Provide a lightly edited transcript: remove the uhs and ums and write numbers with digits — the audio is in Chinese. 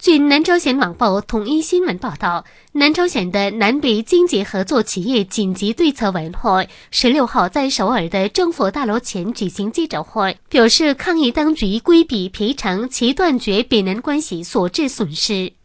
据南朝鲜网报统一新闻报道，南朝鲜的南北经济合作企业紧急对策委员会16号在首尔的政府大楼前举行记者会，表示抗议当局规避赔偿其断绝北南关系所致损失。